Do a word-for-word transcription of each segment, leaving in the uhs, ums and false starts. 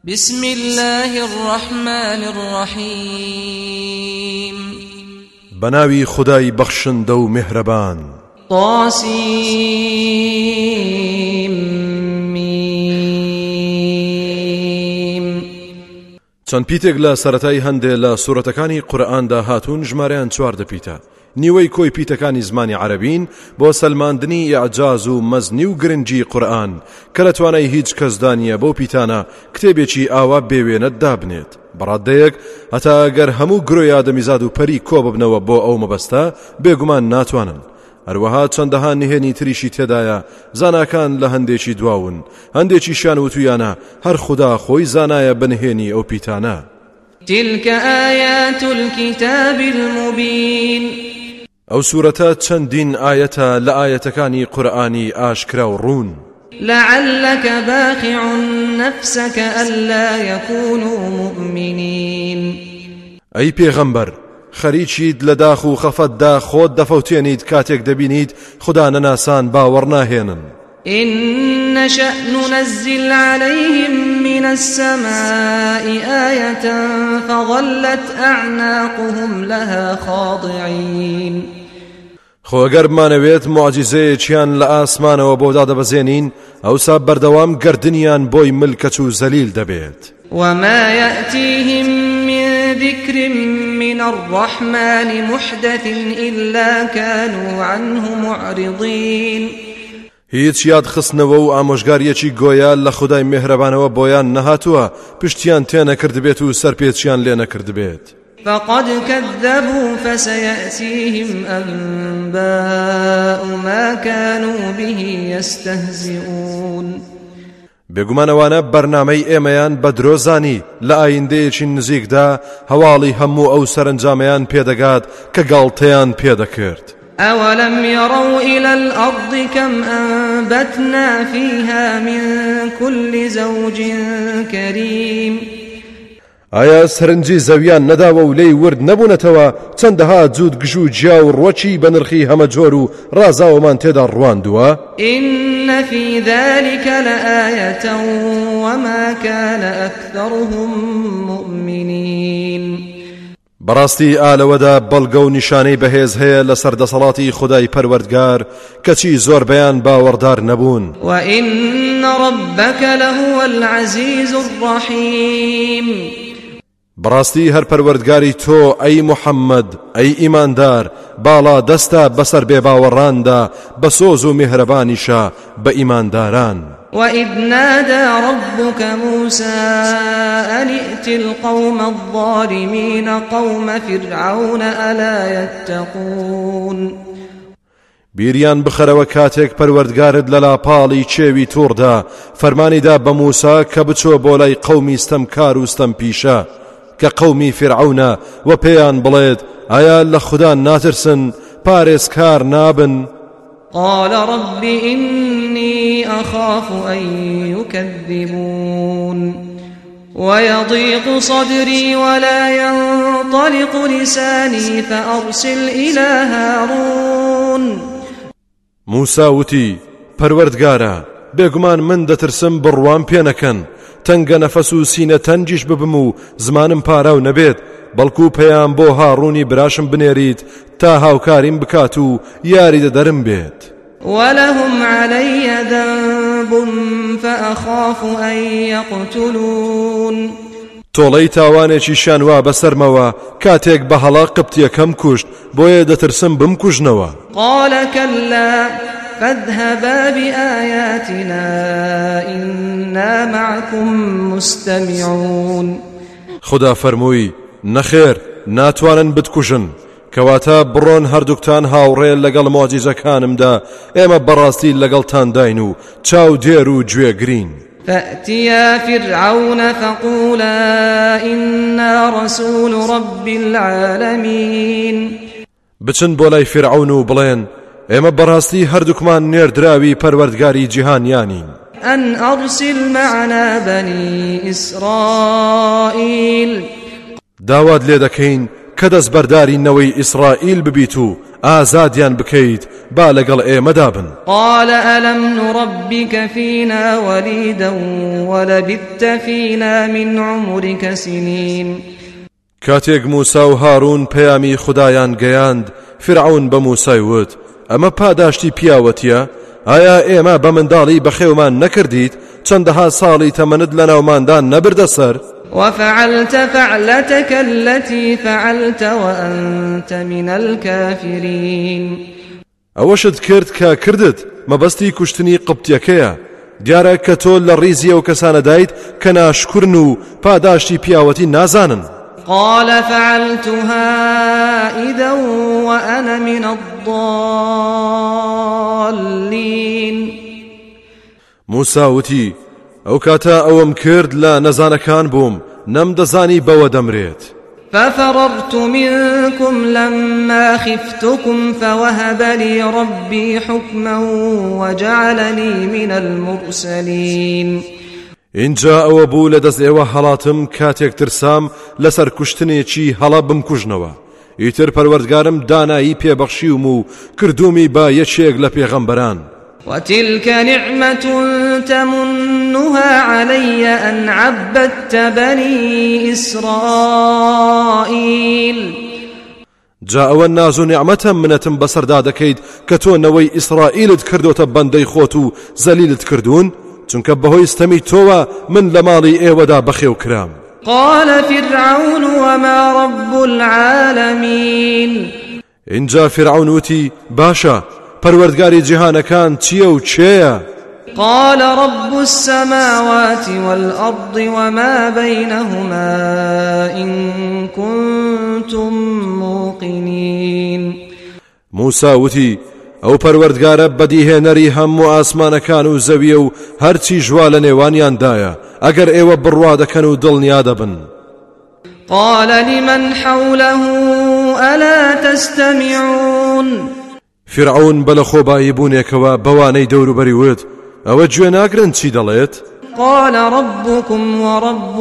بسم الله الرحمن الرحيم بناوي خداي بخشن دو مهربان طاسيم ميم چەند پیتێک لە سەرەتای هەندێ لە سوورەتەکانی قورئاندا هاتوون ژمارەیان چواردە پیتە. نیوەی کۆی پیتەکانی زمانی عەرەبین بۆ سەلماندنی ئیعجاز و مەزنی و گرنگی قورئان کە لە توانای هیچ کەسدانیە بۆ پیتانە کتێبێکی ئاوا بێوێنە دابنێت. بەڕادەیەک هەتا ئەگەر هەموو گرۆی ئادەمیزاد و پەری کۆ ببنەوە بۆ ئەو مەبەستە بێگومان ناتوانن. هەروەها چەندەها نهێنی تریشی تێدایە زاناکان لە هەندێکی دواون، هەندێکیشیان وتویانە هەر خوددا خۆی زانایە بنهێنی ئەو پیتانە. تلك آيات الكتاب المبين ئەو سوورەتە چەندین ئاەتە لە ئاەتەکانی قورئانی ئاشکرا و ڕوون. لعلك باخع نفسك ألا يكونوا مؤمنين ئەی پێغەمبەر خەریکیت لە داخ و خەفەتدا خۆت دەفەوتێنیت کاتێک دەبینیت خوددا نەناسان باوەڕ ناهێنن. إن نشأ ننزل عليهم من السماء آية فظلت أعناقهم لها خاضعين خۆ ئەگەر بمانەوێت موعجزەیەکیان لە ئاسمانەوە بۆ دادەبەزێنین ئەوسا بەردەوام گردنیان بۆی ملکەچ و زەلیل دەبێت. وما يأتيهم من ذكر من الرحمن محدث إلا كانوا عنه معرضين هیچ یاد خستنەوە و ئامۆژگاریەکی گۆیا لە خودای مێهرەبانەوە بۆیان نەهاتووە پشتیان تێنەکردبێت و سەرپێچیان لێ نەکردبێت. فقد كذبوا فسيأتيهم أنباء ما كانوا به يستهزئون بێگومانەوانە بەرنامەی ئێمەیان بە درۆزانی لە ئایندەیەکی نزیکدا هەواڵی هەموو ئەو سەرنجامەیان پێدەگات کە گاڵتەیان پێدەکرد. أولم يروا إلى الأرض كم أنبتنا فيها من كل زوج كريم ئایا سەرنجی زەویان نەداوە و لێی ورد نەبوونەتەوە چەندەها جوود گژ و جیا و ڕوەچی بە نرخی هەمە جۆر و ڕازاوەمان تێدا ڕواندووە. إن في ذلك لآية وما كان أكثرهم مؤمنين بەڕاستی ئالەوەدا بەڵگە و نیشانەی بەهێز هەیە لە سەردەسەڵاتی خودای پەروەردگار کەچی زۆربەیان باوەڕدار نەبوون. وإن ربك لهو العزيز الرحيم بەڕاستی هەر پەروەردگاری تۆ ئەی محەممەد ئەی ئیماندار باڵا دەستە بەسەر بێ باوەڕاندا بە سۆز و میهرەبانیشە بە ئیمانداران. وإذ نادى ربك موسى أن ائت القوم الظالمين قوم فرعون ألا يتقون بیریان بخەرەوە کاتێک پەروەردگارت لە لاپاڵی چێوی تووڕدا فەرمانیدا بە موسا کە بچۆ بۆ لای قەومی ستەمکار و ستەمپیشە کە قەومی فرعونە و پێیان بڵێت ئایا لە خوددا ناترسن پارێزکار نابن. قال رب إني أخاف أن يكذبون ويضيق صدري ولا ينطلق لساني فأرسل إلى هارون موسى وتي پەروەردگارە بێگومان من دەترسم بڕوام پێ نەکەن تەنگە نەفەس و سینە تەنجیش ببم و زمانم پاراو نەبێت بەڵکو پێیان بۆ هاڕوونی براشم بنێریت تا هاوکاریم بکات و یاری دەدەرم بێت. ولهم علي ذنب فأخاف أن يقتلون تۆڵەی تاوانێکی شانوا بەسەرمەوە کاتێک بە هەڵا قبتیەکەم کوشت بۆیە دەترسم بمکوژنەوە. قال كلا فاذهبا بآياتنا إنا معكم مستمعون خدا فەرمووی نەخێر ناتوانن بتکوژن کەواتە بڕۆن هەردووکتان هاوڕێ لەگەڵ مۆجیزەکانمدا ئێمە بەڕاستی لەگەڵتان داین و چاو دێر و گوێگرین. فأتيا فرعون فقولا إنا رسول رب العالمين بچن بۆ لای فرعون و بڵێن ئێمە بەڕاستی هەردووکمان نێردراوی پەروەردگاری جیهانیانین. أن أرسل معنا بني إسرائيل داوات لێ دەکەین کە دەستبەرداری نەوەی ئیسرائیل ببیت و ئازادیان بکەیت با لەگەڵ ئێمەدا بن. قال ألم نربك فينا وليدا ولبثت فينا من عمرك سنين. کاتێک موسا و هارون پەیامی خودایان گەیاند، فرعون بە موسای وت: ئەمە پاداشتی پیاوەتیە؟ ئایا ئێمە بە منداڵی بەخێومان نەکردیت؟ چەندەها ساڵی تەمەنت لە ناوماندان نەبردە سەر؟ وفعلت فعلتك التي فعلت وأنت من الكافرين. ئەوەشت کرد کە کردت مەبەستی کوشتنی قبتیەکەیە. دیارە کە تۆ لە ڕیزی ئەو کەسانەدایت کە ناشکرن و پاداشتی پیاوەتی نازانن. قال فعلتها إذا وأنا من الضالين. موسى وتی: ئەو کاتە ئەوەم کرد لە نەزانەکان بووم، نەمدەزانی بەوە دەمرێت. ففررت منكم لما خفتكم فوهب لي ربي حكما وجعلني من المرسلين. اینجا ئەوە بوو لە دەست ئێوە هەڵاتم کاتێک ترسام لەسەر کوشتنێکی هەڵا بمکوژنەوە. ئیتر پەروەردگارم دانایی پێبەخشیوم و کردومی با یەکێک لە پێغەمبەران. وتلك نعمة تمنها علي أن عبدت بني إسرائيل. جا ئەوە ناز و نعمەتە منەتم بەسەردا دەکەیت کە تۆ نەوەی ئیسرائیلت کردوتە بەندەی خۆت و زەلیلت کردوون، چونکە بەهۆی ستەمی تۆوە من لە ماڵی ئێوەدا بەخێو کرام. قال فرعون وما رب العالمين. اینجا فرعون وتی: باشە، پەروەردگاری جیهانەکان چییە و چێیە؟ قال رب السماوات والأرض وما بينهما إن كنتم موقنين. موسى وتی: ئەو پەروەردگارە بەدیهێنەری هەموو ئاسمانەکان و زەویە و هەرچی ژوا لە نێوانیاندایە، ئەگەر ئێوە بڕوا دەکەن و دڵنیا دەبن. قال لمن حوله ألا تستمعون. فرعون بەلە خۆبایی بوونێکەوە بەوانەی دەوروبەری وت: ئەوە گوێ ناگرن چی دەڵێت؟ قال ربكم ورب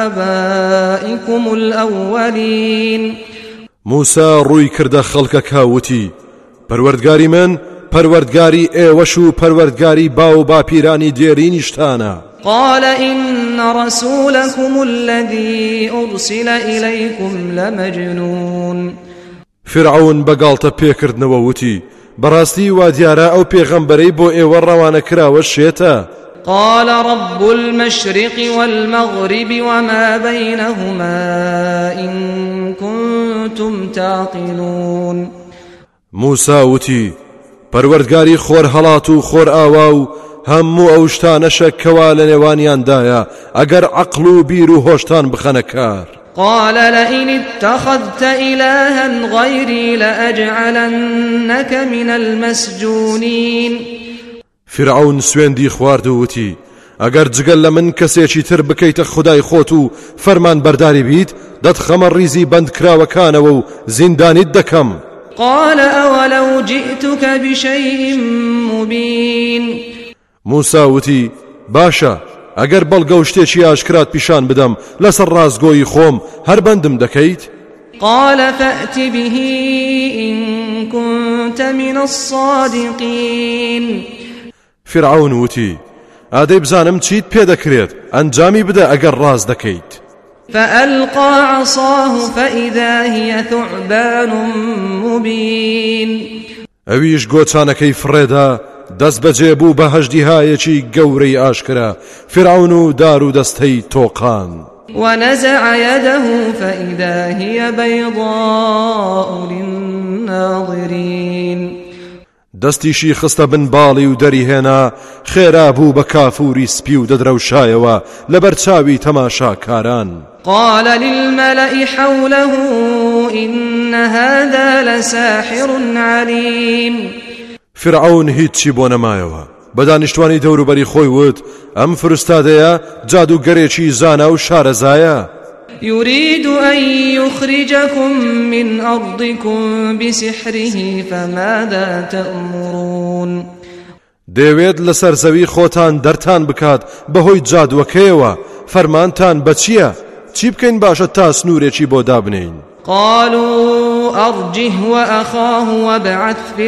آبائكم الأولين. موسى ڕووی کردە خەڵکەکە وتی: پەروەردگاری من پەروەردگاری ئێوەش و پەروەردگاری با و باپیرانی دێرینیشتانە. قال إن رسولكم الذي أرسل إليكم لمجنون. فرعون بەگاڵتە پێکردنەوە وتی: بەڕاستی وا دیارە ئەو پێغەمبەرەی بۆ ئێوە ڕەوانە کراوە شێتە. قال رب المشرق والمغرب وما بينهما إن كنتم تعقلون. موسى وتی: پەروەردگاری خۆر هەڵات و خۆر ئاوا و هەموو ئەو شتانەشە کەوا لە نێوانیاندایە ئەگەر عەقڵ و بیر و هۆشتان بخەنە کار. قال لئن اتخذت إلها غيري لأجعلنك من المسجونين. فرعون سوێندی خوارد و وتی: ئەگەر جگەل لە من کەسێکی تر بکەیتە خودای خۆت و فەرمان بەرداری بیت، دەتخەمە ڕیزی بەندکراوەکانەوە و زیندانیت دەکەم. قال أولو جئتك بشيء مبين. موسى وتی: باشە، ئەگەر بەڵگە و شتێکی ئاشکرات پیشان بدەم لەسەر ڕازگۆیی خۆم هەر بەندم دەکەیت؟ قال فأت به إن كنت من الصادقين. فرعون وتی: ئادەی بزانم چیت پێ دەکرێت، ئەنجامی بدە ئەگەر ڕاز دەکەیت. فألقى عصاه فإذا هي ثعبان مبين. ئەویش گۆچانەکەی فڕێدا دەست بەجێ بوو بە هەژدیهایەکی گەورەی ئاشکرا، فرعون و دار و دەستەی تۆقان. ونزع يده فإذا هي بيضاء للناظرين. دەستیشی خستە بن باڵی و دەریهێنا، خێرا بوو بە کافوری سپی و دەدرەوشایەوە لەبەر چاوی تەماشاکاران. قال للملأ حوله إن هذا لساحر عليم. فرعون هیچی بۆ نەمایەوە، بە دانیشتوانی دەوروبەری خۆی وت: ئەم فرستادەیە جادوگەرێکی زانا و شارەزایە. يريد أن يخرجكم من أرضكم بسحره فماذا تأمرون. دەوێت لەسەر زەوی خۆتان دەرتان بکات بەهۆی جادوەکەیەوە، فەرمانتان بە چییە؟ چی بکەین باشە تا سنوورێکی بۆ دابنین؟ قالوا أرجه وأخاه وابعث في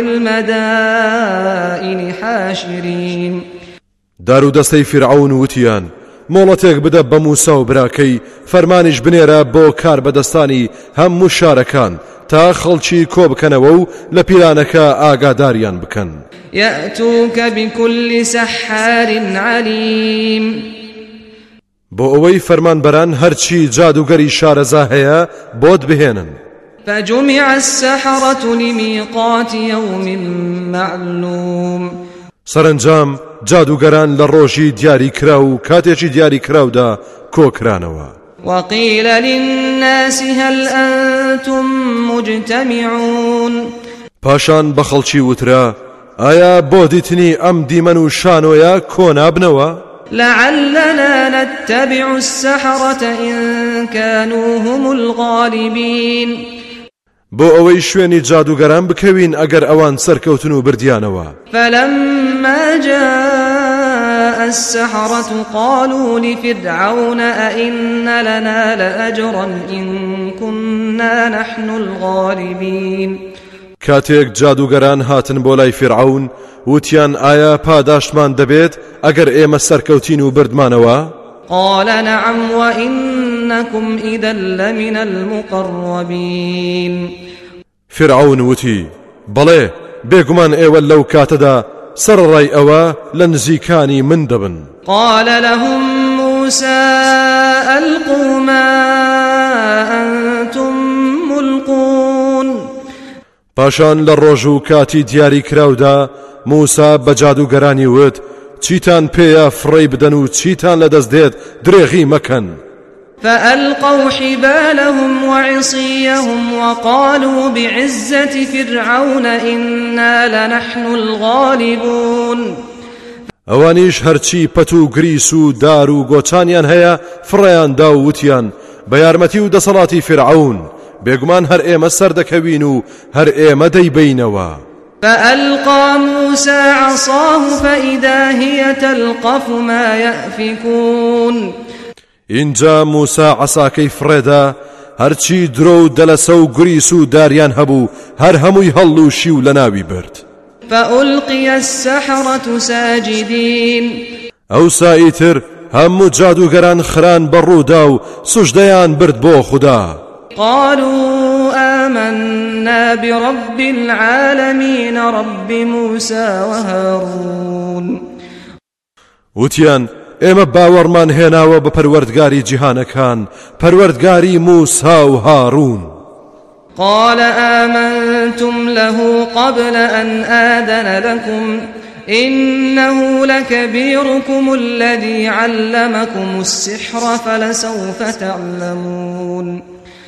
المدائن حاشرين. دارو دەستەی فرعون وتیان مۆڵەتێک بدە بە موسا و براکەی فەرمانیش بنێرە بۆ کار بەدەستانی هەموو شارەکان تا خەڵکی کۆ بکەنەوە و لە پیرانەکە ئاگاداریان بکەن. يأتوك بكل سحار عليم. بۆ ئەوەی فەرمانبەران هەرچی جادوگەری شارەزا هەیە بۆت بهێنن. فجمع السحرة لميقات يوم معلوم. سەرنجام جادوگەران لە ڕۆژی دیاری کرا و کاتێکی دیاری کراودا کۆکرانەوە. وقيل للناس هل أنتم مجتمعون. پاشان بە خەڵکی وترا ئایا بۆ دیتنی ئەم دیمەن و شانۆیە کۆنابنەوە؟ لعلنا نتبع السحرة إن كانوا هم الغالبين. بۆ ئەوەی شوێنی جادوگەران بکەوین ئەگەر ئەوان سەرکەوتن و بردیانەوە. فلما جاء السحرة قالوا لفرعون أئن لنا لأجرا إن كنا نحن الغالبين. کاتێک جادوگەران هاتن بۆ لای فرعون وتیان ئایا پاداشمان دەبێت ئەگەر ئێمە سەرکەوتین و بردمانەوە؟ قال نعم وإنكم إذا لمن المقربين. فرعون وتی بەڵێ بێگومان ئێوە لەو کاتەدا سەرڕای ئەوە لە نزیکانی من دەبن. قال لهم موسى ألقوا ما أنتم ملقون. پاشان لە ڕۆژ و کاتی دیاری کراودا موسا بە جادوگەرانی وت چیتان پێیە فڕێی بدەن و چیتان لەدەست دێت درێغی مەکەن. فألقوا حبالهم وعصيهم وقالوا بعزة فرعون إنا لنحن الغالبون. ئەوانیش هەرچی پەت و گریس و دار و گۆچانیان هەیە فڕێیان دا و وتیان بە یارمەتی و دەسەڵاتی فرعون بێگومان هەر ئێمە سەردەکەوین و هەر ئێمە دەیبینەوە. فألقى موسى عصاه فإذا هي تلقف ما يأفكون. اینجا موسا عەساکەی فڕێدا هەرچی درۆ و دەلەسە و گریس و داریان هەبوو هەر هەمووی هەڵ و شیو لە ناوی برد. فألقي السحرة ساجدين. ئەوسا ئیتر هەموو جادوگەران خران بەڕوودا و سوژدەیان برد بۆ خوددا. قالوا آمنا برب العالمين رب موسى وهارون. وتیان ئێمە باوەڕمان هێناوە بە پەروەردگاری جیهانەکان پەروەردگاری موسا و هارون. قال آمنتم له قبل أن آذن لكم إنه لكبيركم الذي علمكم السحر فلسوف تعلمون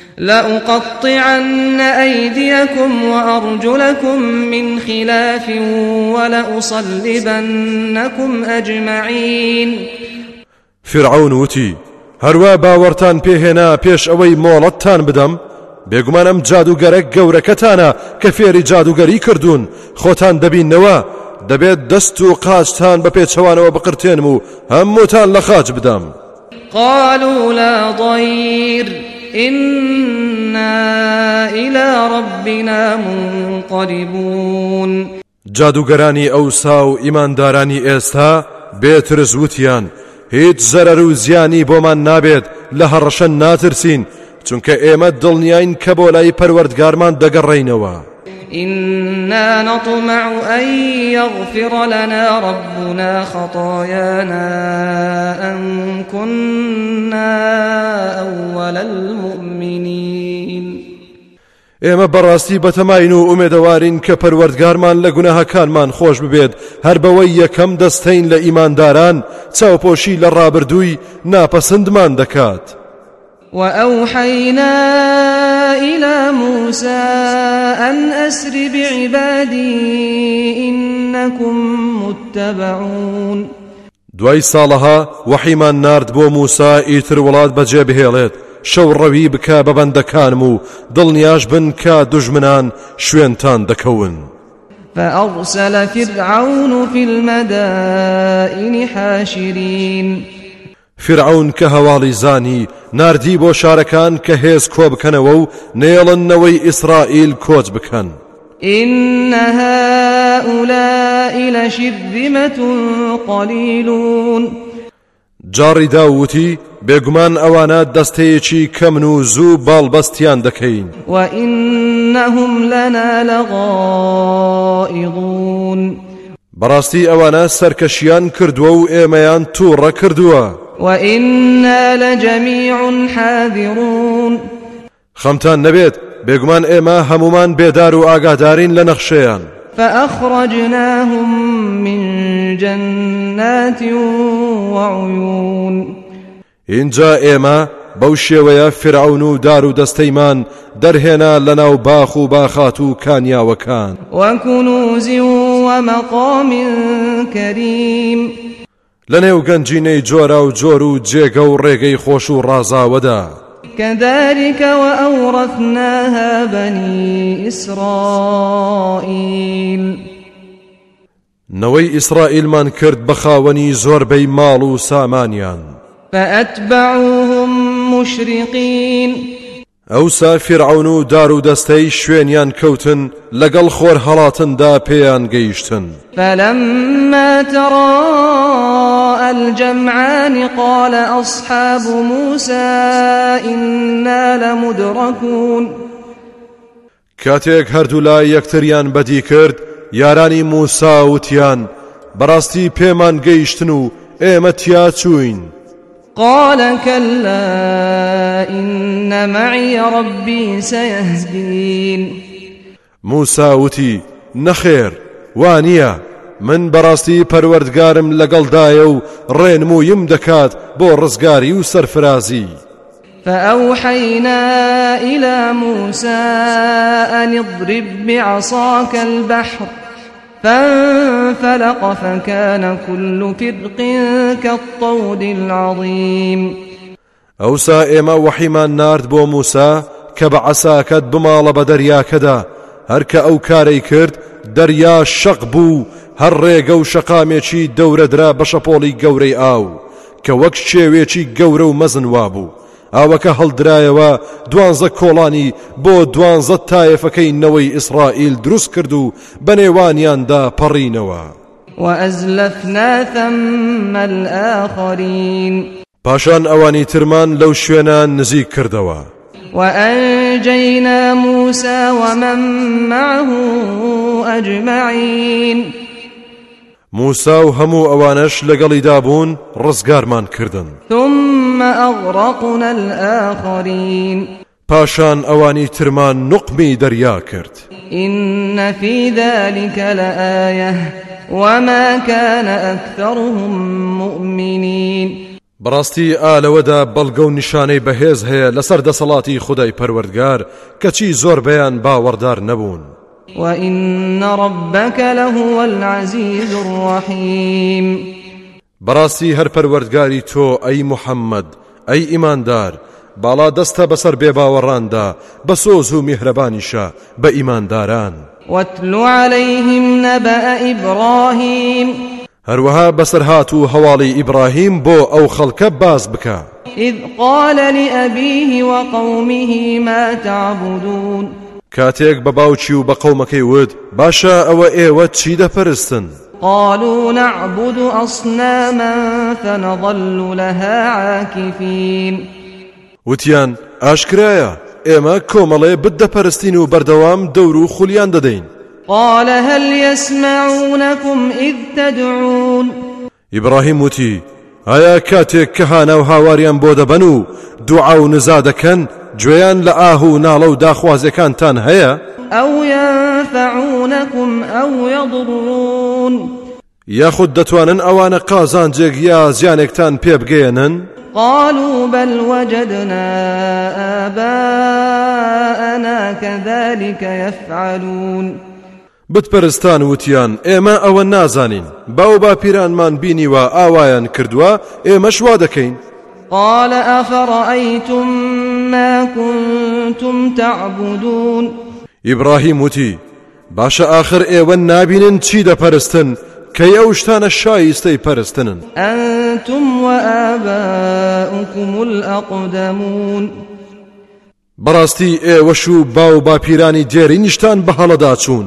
لأقطعن أيديكم وأرجلكم من خلاف ولأصلبنكم أجمعين. فرعون وتی هەروە باوەڕتان پێهێنا پێش ئەوەی مۆڵەتتان بدەم بێگومان ئەم جادوگەرە گەورەکەتانە کە فێری جادوگەری کردوون خۆتان دەبینەوە دەبێت دەست و قاچتان بە پێچەوانەوە بقرتێنم و هەمووتان لە خاچ بدەم. قالوا لا ضير إنا إلى ربنا منقلبون. جادوگەرانی ئەوسا و ئیماندارانی ئێستا بێترز وتیان هیچ زەرەر و زیانی بۆمان نابێت لە هەڕەشە ناترسین چونکە ئێمە دڵنیاین کە بۆ لای پەروەردگارمان دەگەڕێینەوە. إنا نطمع أن يغفر لنا ربنا خطايانا أن كنا أول المؤمنين. ئێمە بەڕاستی بەتەماین و ئومێدەوارین کە پەروەردگارمان لە گوناهەکانمان خۆش ببێت هەر بەوەی یەکەم دەستەین لە ئیمانداران چاوپۆشی لە ڕابردووی ناپەسەندمان دەکات. وأوحينا إلى موسى أن أسر بعبادي إنكم متبعون. دوای ساڵەها وەحیمان نارد بۆ موسا ئیتر وڵات بەجێ بهێڵێت شەو ڕەوی بکە بە بەندەکانم و دڵنیاش بن کە دوژمنان شوێنتان دەکەون. فأرسل فرعون في المدائن حاشرين. فرعون کە هەواڵی زانی ناردی بۆ شارەکان کە هێز کۆ بکەنەوە و نێڵنەوەی ئیسرائیل کۆچ بکەن. إن هؤلاء لشرذمة قليلون جاری داوتی بێگومان ئەوانە دەستەیەکی کەمن و زوو باڵبەستیان دەکەین. وإنهم لنا لغائظون بەڕاستی ئەوانە سەرکەشیان کردووە و ئێمەیان تووڕە کردووە. وإنا لجميع حاذرون خەمتان نەبێت بێگومان ئێمە هەمومان بێدار و ئاگادارین لە نەخشەیان. فأخرجناهم من جنات وعيون اینجا ئێمە بەو شێوەیە فرعون و دار و دەستەیمان دەرهێنا لەناو باخ و باخات و کانیاوەکان. وكنوز ومقام كريم لەنێو گەنجینەی جۆرا و جۆر و جێگە و ڕێگەی خۆش و ڕازاوەدا. كذلك وأورثناها بني إسرائيل نەوەی ئیسرائیلمان کرد بە خاوەنی زۆربەی ماڵ و سامانیان. فأتبعوهم مشرقين ئەوسا فرعون و دار و دەستەی شوێنیان کەوتن لەگەڵ خۆر هەڵاتندا پێیان گەیشتن. فلما تراءى الجمعان قال أصحاب موسى إنا لمدركون کاتێک هەردوو لای یەکتریان بەدی کرد یارانی موسا وتیان بەڕاستی پێمان گەیشتن و ئێمە تیا چوین. قال كلا إن معي ربي سيهدين موسا وتی نەخێر وانیە من بەڕاستی پەروەردگارم لەگەڵدایە و ڕێنموویم دەکات بۆ ڕزگاری و سەرفرازی. فأوحينا إلى موسى أن اضرب بعصاك البحر فانفلق فكان كل فرق كالطود العظيم. ئەوسا ئێمە وحیمان نارد بۆ موسا کە بە عەساکەت بماڵە بە دەریاکەدا هەر کە ئەو کارەی کرد دەریا شەق بوو هەر ڕێگە و شەقامێکی دەورەدرا بە شەپۆڵی گەورەی ئاو کە وەک شێوێکی گەورە و مەزن وابوو. ئاوەکە هەڵدرایەوە دوانزە کۆڵانی بۆ دوانزە تایەفەکەی نەوەی ئیسرائیل دروست کرد و بەنێوانیاندا پەڕینەوە. وأزلفنا ثم الآخرين پاشان ئەوانی ترمان لەو شوێنان نزیک کردەوە. وأنجينا موسى ومن معه أجمعين موسا و هەموو ئەوانەش لەگەڵی دابوون ڕزگارمان کردن. ثم أغرقنا الآخرين پاشان ئەوانی ترمان نقمی دەریا کرد. إن في ذلك لآية وما كان أكثرهم مؤمنين بەڕاستی ئالەوەدا بەڵگە و نیشانەی بەهێز هەیە لەسەر دەسەڵاتی خودای پەروەردگار کەچی زۆربەیان باوەڕدار نەبوون. وإن ربك لهو العزيز الرحيم بەڕاستی هەر پەروەردگاری تۆ ئەی موحەممەد ئەی ئیماندار باڵا دەستە بەسەر بێباوەڕاندا بە سۆز و میهرەبانیشە بە ئیمانداران. واتل عليهم نبأ إبراهيم هەروەها بەسەرهات و هەواڵی ئیبراهیم بۆ ئەو خەڵکە باز بکە. إذ قال لأبيه وقومه ما تعبدون کاتێک بە باوکی و بە قەومەکەی وت باشە ئەوە ئێوە چی دەپەرستن؟ قالوا نعبد أصناما فنظل لها عاكفين وتیان ئاشکرایە ئێمە کۆمەڵێ بت دەپەرستین و بەردەوام دەور و خولیان دەدەین. قال هل يسمعونكم إذ تدعون ئیبراهیم وتی ئایا کاتێک کە هانە و هاواریان بۆ دەبەن و دوعا و نزا دەکەن گوێیان لە ئاه و ناڵە و داخوازەکانتان هەیە؟ أو ينفعونكم أو يضرون یاخود دەتوانن ئەوانە قازانجێک یا زیانێکتان پێ بگەێنن؟ قالوا بل وجدنا آباءنا كذلك يفعلون بتپەرستان وتیان ئێمە ئەوە نازانین باو باپیرانمان بینیوە ئاوایان کردووە ئێمەش وا دەکەین. قال أفرأيتم ما كنتم تعبدون ئیبراهیم وتی باشە ئاخر ئێوە نابینن چی دەپەرستن کەی ئەو شتانە شایستەی پەرستنن. أنتم وآباؤكم الأقدمون بەڕاستی ئێوەش و باو باپیرانی دێرینیشتان بە هەڵەدا چوون.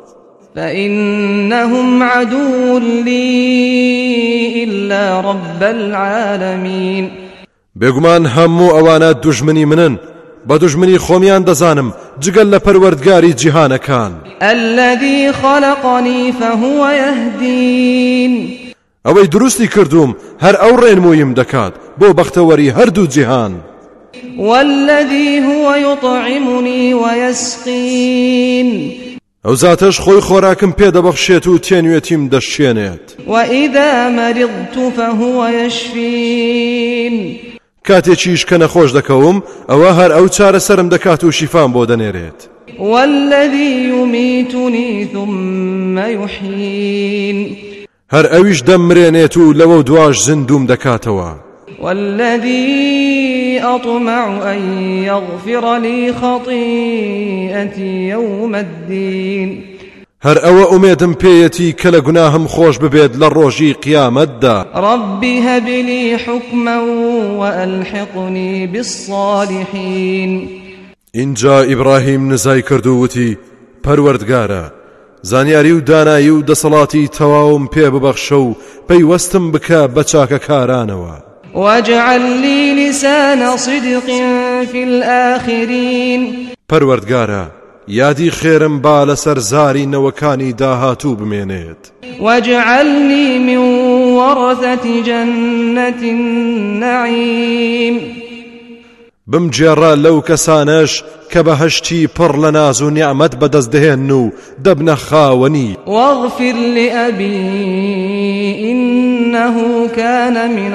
فإنهم عدو لي إلا رب العالمين بێگومان هەموو ئەوانە دوژمنی منن، بە دوژمنی خۆمیان دەزانم جگەل لە پەروەردگاری جیهانەکان. الذي خلقني فهو يهدين ئەوەی دروستی کردوم هەر ئەو ڕێنموویم دەکات بۆ بەختەوەری هەردوو جیهان. والذي هو يطعمني ويسقين ئەو زاتەش خۆی خۆراکم پێدەبەخشێت و تێنوێتیم دەشێنێت. وإذا مرضت فهو يشفين کاتێکیش کە نەخۆش دەکەوم ئەوە هەر ئەو چارەسەرم دەکات و شیفام بۆ دەنێرێت. والذي يميتني ثم يحيين هەر ئەویش دەمرێنێت و لەوە دواش زیندوم دەکاتەوە. والذي أطمع أن يغفر لي خطيئتي يوم الدين هەر ئەوە ئومێدم پێیەتی کە لە گوناهم خۆش ببێت لە ڕۆژی قیامەتدا. ربي هب لي حكما وألحقني بالصالحين. اینجا ئیبراهیم نزای کرد و وتی پەروەردگارە زانیاری و دانایی و دەسەڵاتی تەواوم پێ ببەخشە و پەیوەستم بکە بە چاکەکارانەوە. واجعل لي لسان صدق في الآخرين. پەروەردگارە یادی خێرم با لەسەر زاری نەوەکانی داهاتوو بمێنێت. واجعلني من ورثة جنة النعيم. بمجێڕە لەو کەسانەش کە بەهەشتی پڕ لە ناز و نیعمەت بەدەستدەهێن و دەبنە خاوەنی. واغفر لأبي إنه كان من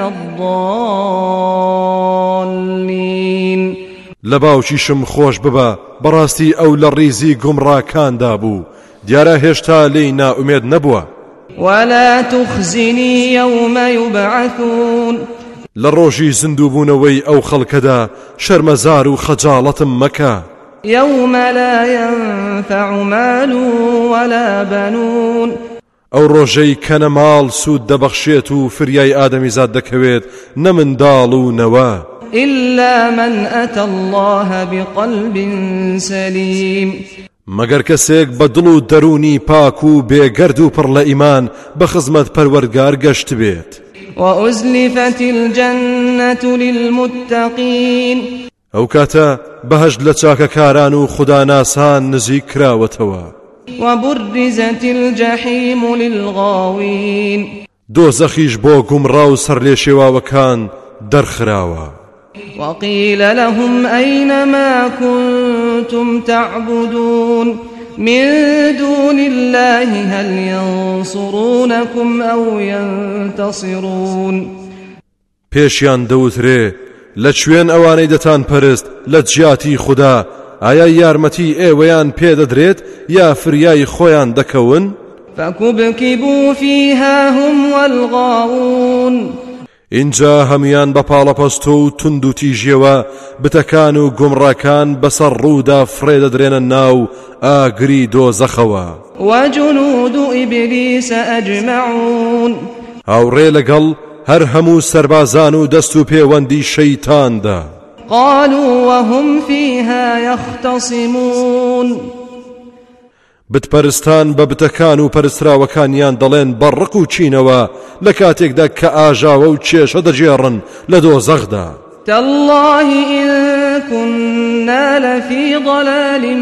الضالين. لە باوکیشم خۆش ببە بەڕاستی ئەو لە ڕیزی گومڕاکاندا بوو دیارە هێشتا لێی نائومێد نەبووە. ولا تخزني يوم يبعثون. لە ڕۆژی زیندووبوونەوەی ئەو خەڵکەدا شەرمەزار و خەجاڵەتم مەکە. يوم لا ينفع مال ولا بنون. ئەو ڕۆژەی کە نە ماڵ سوود دەبەخشێت و فریای ئادەمیزاد دەکەوێت نە منداڵ و نەوە. إلا من أتى الله بقلب سليم. مەگەر کەسێک بە دڵ و دەرونی پاک و بێگەرد و پڕ لە ئیمان بە خزمەت پەروەردگار گەشت بێت. وأزلفت الجنة للمتقين. ئەو کاتە بەهەشت لە چاکەکاران و خوداناسان نزیک کراوەتەوە. وبرزت الجحيم للغاوين. دۆزەخیش بۆ گومڕا و سەرلێشێواوەکان دەرخراوە. وقيل لهم أين ما كنتم تعبدون من دون الله هل ينصرونكم أو ينتصرون. پێشیان دەوترێ لە کوێن ئەوانەی دەتان پەرست لە جیاتی خوددا ئایا یارمەتی ئێوەیان پێدەدرێت یا فریای خۆیان دەکەون؟ فكبكبوا فيها هم والغاوون. اینجا هەمویان بە پاڵەپەستۆ و تند و تیژیەوە بتەکان و گومڕاکان بەسەر ڕوودا فڕێ دەدرێنە ناو ئاگری دۆزەخەوە. وجنود إبليس أجمعون. هاوڕێ لەگەڵ هەر هەموو سەربازان و دەست و پەیوەندی شەیتاندا. قالوا وهم فيها يختصمون. بتپەرستان بە بتەکان و پەرستراوەکانیان دەڵێن بەڕق و چینەوە لە کاتێکدا کە ئاژاوە و کێشە دەجێڕن لە دۆزەخدا. تالله إن كنا لفي ضلال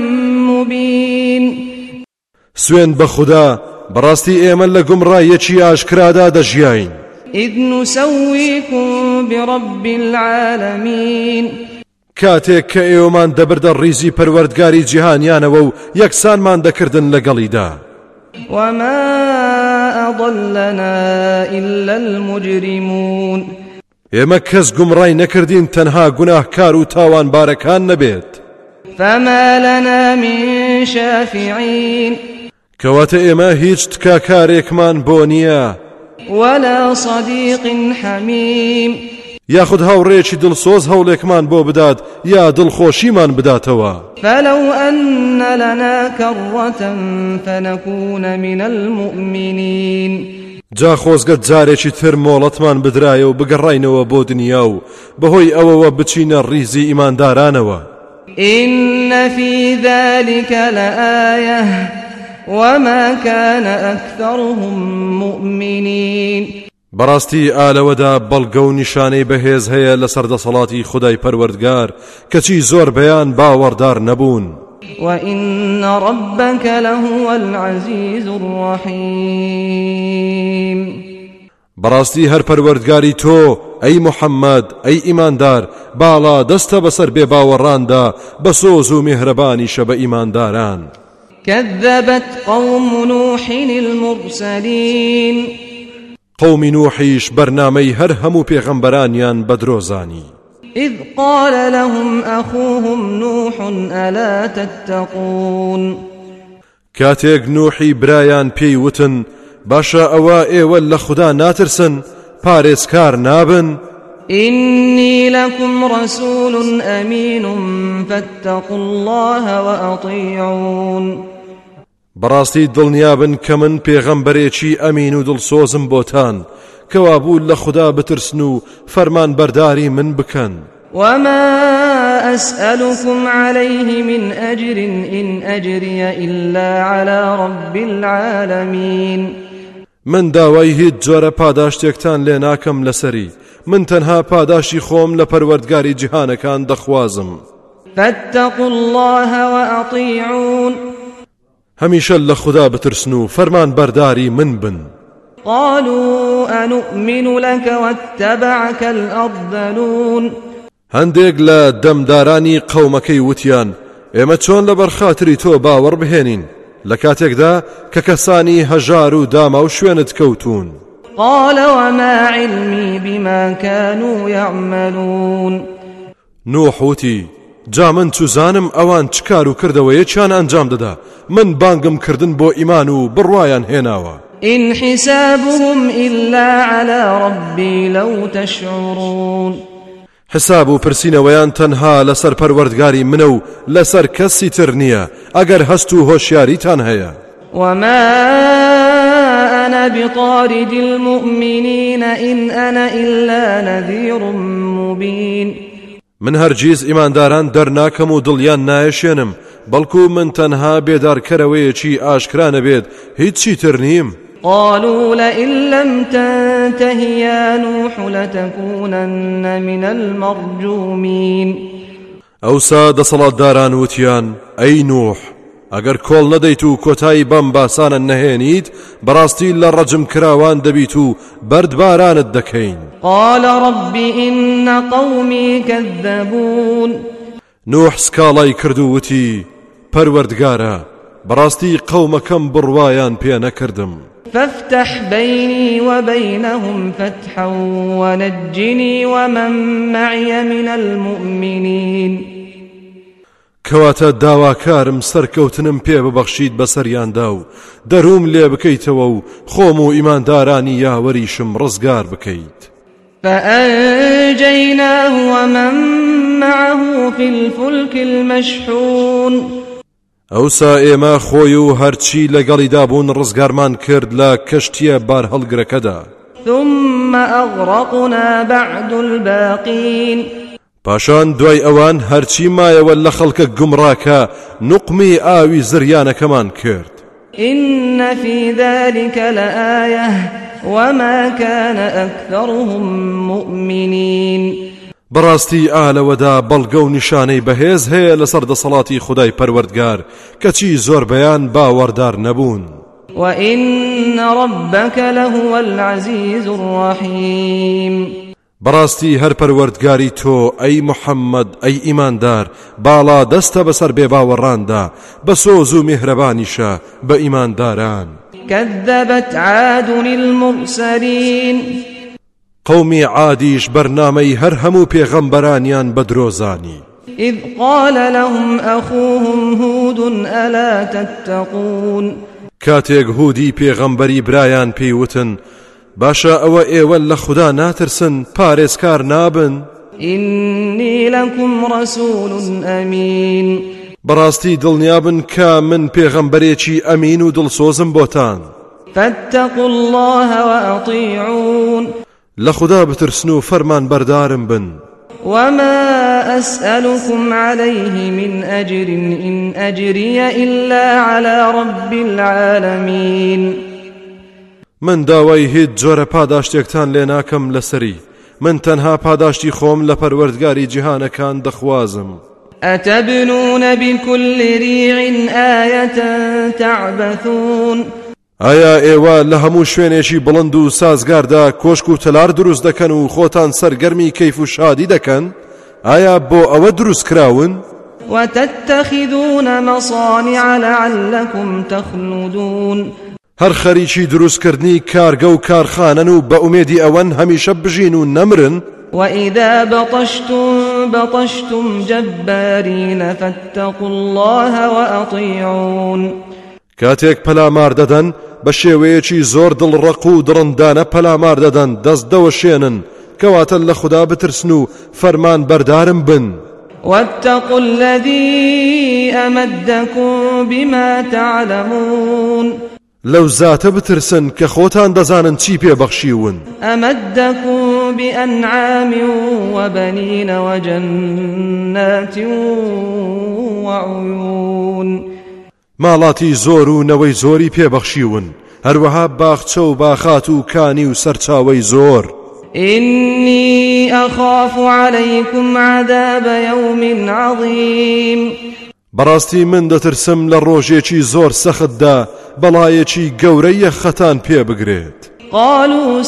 مبين. سوێن بە خوددا بەڕاستی ئێمە لە گومڕایەکی ئاشکرادا دەژیاین. إذ نسويكم برب العالمين. کاتێک کە ئێوەمان دەبردە ڕیزی پەروەردگاری جیهانیانەوە و یەکسانمان دەکردن لەگەڵیدا. وما أضلنا إلا المجرمون. ئێمە کەس گومڕای نەکردین تەنها گوناهکار و تاوانبارەکان نەبێت. فما لنا من شافعين. کەواتە ئێمە هیچ تکاکارێکمان بۆ نییە. ولا صديق حميم. یاخود هاوڕێکی دڵسۆز هەوڵێکمان بۆ بدات یا دڵخۆشیمان بداتەوە. فلو أن لنا كرة فنكون من المؤمنين جا خۆزگەت جارێکی تر مۆڵەتمان بدرایە و بگەڕاینەوە بۆ دنیا و بەهۆی ئەوەوە بچینە ڕیزی ئیماندارانەوە. إن في ذلك لآية وما كان أكثرهم مؤمنين. بەڕاستی ئالەوەدا بەڵگە و نیشانەی بەهێز هەیە لە سەردەسەڵاتی خودای پەروەردگار کەچی زۆر بەیان باوەڕدار نەبوون. وإن ربك لهو العزيز الرحيم. بەڕاستی هەر پەروەردگاری تۆ ئەی محەممەد ئەی ئیماندار باڵا دەستە بەسەر بێ باوەڕاندا بە سۆز و میهرەبانیشە بە ئیمانداران. كذبت قوم نوح المرسلين. قومی نوحیش بەرنامەی هەر هەموو پێغەمبەرانیان بەدرۆزانی. إذ قال لهم أخوهم نوح ألا تتقون. كاتێک نوحی برایان پێی وتن باشە ئەوە ئێوە لە خوددا ناترسن پارێزکار نابن. إني لكم رسول أمين فاتقوا الله وأطيعون. بەڕاستی دڵنیابن کە من پێغەمبەرێکی ئەمین و دڵسۆزم بۆتان کەوا بوو لە خوددا بترسن و فەرمان بەرداری من بکەن. وما أسألكم عليه من أجر إن أجري إلا على رب العالمين. من داوای هیچ جۆرە پاداشتێکتان لێ ناکەم لەسەری من تەنها پاداشی خۆم لە پەروەردگاری جیهانەکان دەخوازم. فاتقوا الله وأطيعون. هەمیشە لە خوددا بترسن و فەرمان بەرداری من بن. قالوا أنؤمن لك واتبعك الأرذلون. هەندێک لە دەمدارانی قەومەکەی وتیان ئێمە چۆن لە بەرخاتری تۆ باوەڕ بهێنین لە کاتێکدا کە کەسانی هەژار و داما و شوێنت کەوتون. قال وما علمي بما كانوا يعملون. نوح وتی جا من چوزانم ئەوان چ کار و کردەوەیەکیان ئەنجام دەدا من بانگم کردن بۆ ئیمان و بڕوایان هێناوە. إن حسابهم إلا على ربي لو تشعرون. حساب و پرسینەوەیان تەنها لەسەر پەروەردگاری منە و لەسەر کەسی تر نییە ئەگەر هەست و هۆشیاریتان هەیە. وما أنا بطارد المؤمنين إن أنا إلا نذير مبين. من هەرگیز ئیمانداران دەرناکەم و دڵیان نایەشێنم بەڵکو من تەنها بێدارکەرەوەیەکی ئاشکرا نەبێت هیچی تر نیم. قالوا لئن لم تنته يا نوح لتكونن من المرجومين. ئەوسا دەسەڵاتداران وتیان ئەی نوح ئەگەر کۆڵ نەدەیت و کۆتایی بەم باسانە نەهێنیت بەڕاستی لە ڕەجم کراوان دەبیت و بەردبارانت دەکەین. قال رب إن قومي كذبون. نوح سکاڵای کرد و وتی پەروەردگارە بەڕاستی قەومەکەم بڕوایان پێ نەکردم. فافتح بيني وبينهم فتحا ونجني ومن معي من المؤمنين. کەواتە داواکارم سەرکەوتنم پێ ببەخشید بەسەریاندا و دەروم لێ بکەیتەوە و خۆم و ئیماندارانی یاوەریشم ڕزگار بکەیت. فأنجيناه ومن معه في الفلك المشحون. ئەوسا ئێمە خۆی و هەرچی لەگەڵیدا بوون ڕزگارمان کرد لە کەشتیە بار هەڵگرەکەدا. ثم أغرقنا بعد الباقين. پاشان دوای ئەوان هەرچی مایەوە لە خەڵکە گومڕاکە نوقمی ئاوی زریانەکەمان کرد. إن في ذلك لآية وما كان أكثرهم مؤمنين. بەڕاستی ئالەوەدا بەڵگە و نیشانەی بەهێز هەیە لەسەر دەسەڵاتی خودای پەروەردگار کەچی زۆربەیان باوەڕدار نەبوون. وإن ربك لهو العزيز الرحيم. بەڕاستی هەر پەروەردگاری تۆ ئەی محەممەد ئەی ئیماندار باڵا دەستە بەسەر بێ باوەڕاندا بە سۆز و میهرەبانیشە بە ئیمانداران. كذبت عاد المرسلين. قومی عادیش بەرنامەی هەر هەموو پێغەمبەرانیان بەدرۆزانی. إذ قال لهم أخوهم هود ألا تتقون. کاتێک هودی پێغەمبەری برایان پێی وتن باشە ئەوە ئێوە لە خوددا ناترسن پارێزکار نابن. إني لكم رسول أمين بەڕاستی دڵنیابن کە من پێغەمبەرێکی ئەمین و دڵسۆزم بۆتان. فاتقوا الله وأطيعون لە خوددا بترسن و فەرمان بەردارم بن. وما أسألكم عليه من أجر إن أجري إلا على رب العالمين. من داوای هیچ جۆرە پاداشتێکتان لێ ناکەم لەسەری، من تەنها پاداشتی خۆم لە پەروەردگاری جیهانەکان دەخوازم. أتبنون بكل ريع آية تعبثون ئایا ئێوە لە هەموو شوێنێکی بڵند و سازگاردا کۆشک و تەلار دروست دەکەن و خۆتان سەرگەرمی کەیف و شادی دەکەن؟ ئایا بۆ ئەوە دروست کراون؟ وتتخذون مصانع لعلكم تخلدون هەر خەریکی دروستکردنی کارگە و کارخانەن و بە ئومێدی ئەوەن هەمیشە بژین و نەمرن. وإذا بطشتم بطشتم جبارين فاتقوا الله وأطيعون. کاتێک پەلامار دەدەن بە شێوەیەکی زۆر دڵڕەق و دڕندانە پەلامار دەدەن دەست دەوەشێنن، کەواتە لە خوددا بترسن و فەرمان بەردارم بن. واتقوا الذي أمدكم بما تعلمون. لەو زاتە بترسن کە خۆتان دەزانن چی پێبەخشیون. أمدكم بأنعام وبنين وجنات وعيون. ماڵاتی زۆر و نەوەی زۆری پێبەخشیون، هەروەها باخچە و باخات و کانی و سەرچاوەی زۆر. إني أخاف عليكم عذاب يوم عظيم. بەڕاستی من دەترسم لە ڕۆژێکی زۆر سەختدا بەڵایەکی گەورەی خەتان پێ بگرێت. قالوا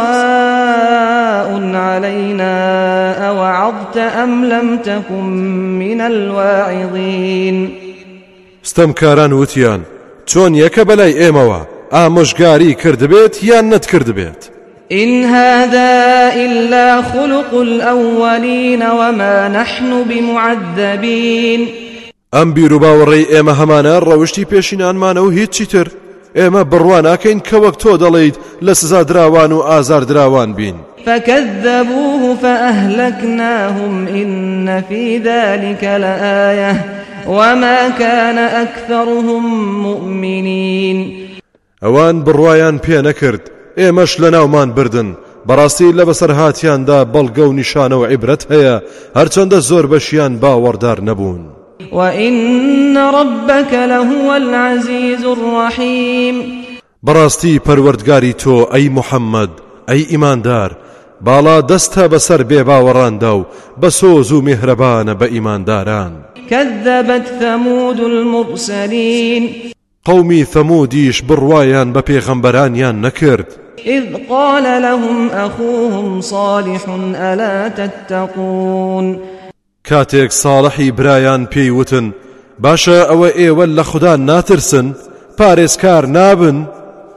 سواء علينا أوعظت أم لم تكن من الواعظين. ستەمکاران وتیان چۆن یەکە بەلای ئێمەوە ئامۆژگاری کردبێت یان نەتکردبێت. إن هذا إلا خلق الأولين وما نحن بمعذبين. ئەم بیر و باوەڕێی ئێمە هەمانە ڕەوشتی پێشینانمانە و هیچی تر. ئێمە بڕوا ناکەین کە وەک تۆ دەڵێیت لە سزا دراوان و ئازار دراوان بین. فكذبوه فأهلكناهم إن في ذلك لآية وما كان أكثرهم مؤمنين. ئەوان بڕوایان پێ نەکرد، ئێمەش لە ناومان بردن، بەڕاستی لە بەسەر هاتیاندا بەڵگە و نیشانە و عیبرەت هەیە، هەرچەندە زۆر بەشیان باوەڕدار نەبوون. وإن ربك لهو العزيز الرحيم. بەڕاستی پەروەردگاری تۆ ئەی محەممەد ئەی ئیماندار باڵا دەستە بەسەر بێ باوەڕاندا و بە سۆز و میهرەبانە بە ئیمانداران. كذبت ثمود المرسلين. قومی ثەمودیش بڕوایان بە پێغەمبەرانیان نەکرد. إذ قال لهم أخوهم صالح ألا تتقون. کاتێک ساڵحی برایان پێی وتن باشە ئەوە ئێوە لە خوددا ناترسن پارێزکار نابن.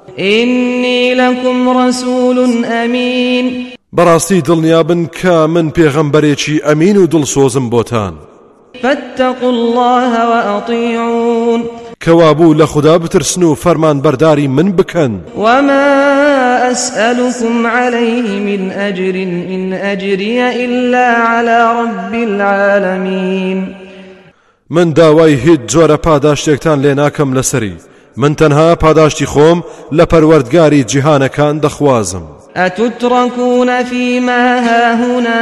إني لكم رسول أمين. بەڕاستی دڵنیابن کە من پێغەمبەرێکی ئەمین و دڵسۆزم بۆتان. فاتقوا الله وأطيعون. کەوابوو لە خوددا بترسن و فەرمان بەرداری من بکەن. وما أسألكم عليه من أجر إن أجري إلا على رب العالمين. من داوای هیچ جۆرە پاداشتێکتان لێ ناکەم لەسەری، من تەنها پاداشتی خۆم لە پەروەردگاری جیهانەکان دەخوازم. أتتركون فيما هاهنا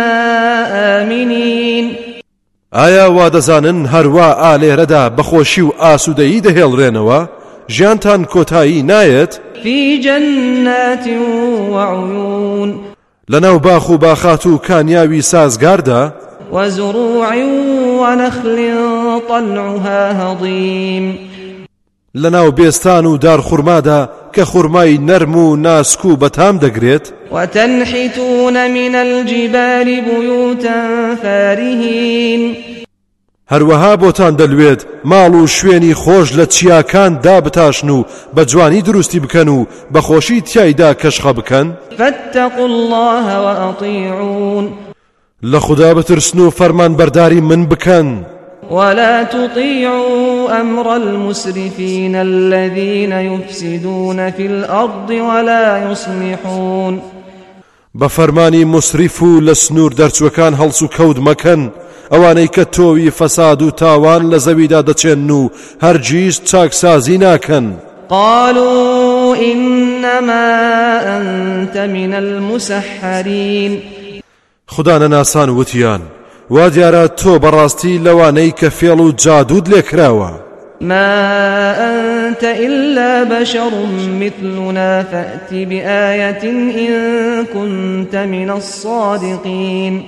آمنين. ئایا وا دەزانن هەروە ئالێرەدا بەخۆشی و ئاسوودەیی دەهێڵڕێنەوە؟ ژیانتان کۆتایی نایەت؟ في جنات وعيون. لەناو باخ و باخات و کانیاوی سازگاردا وزروع ونخل طلعها هضيم. لەناو بێستان و دار خوڕمادا کە خوڕمای نەرم و ناسک و بەتام دەگرێت. وتنحتون من الجبال بيوتا فارهين. هەروەها بۆتان دەلوێت ماڵ و شوێنی خۆش لە چیاکان دابتاشن و بە جوانی دروستی بکەن و بە خۆشی تیایدا کەشخە بکەن. فاتقوا الله وأطيعون. لە خوددا بترسن و فەرمان بەرداری من بکەن. ولا تطيعوا أمر المسرفين الذين يفسدون في الأرض ولا يصلحون بفرماني مسرف لسنور درچوكان هلسو كود مكان اواني كتوي فساد تاوان لزويدا دچنو هرجيز چاكسازي ناكن قالوا إنما أنت من المسحرين خدانا ناسان وتيان واديارا تو براستي لواني كفيلو جادود لكراوا ما أنت إلا بشر مثلنا فأت بآية إن كنت من الصادقين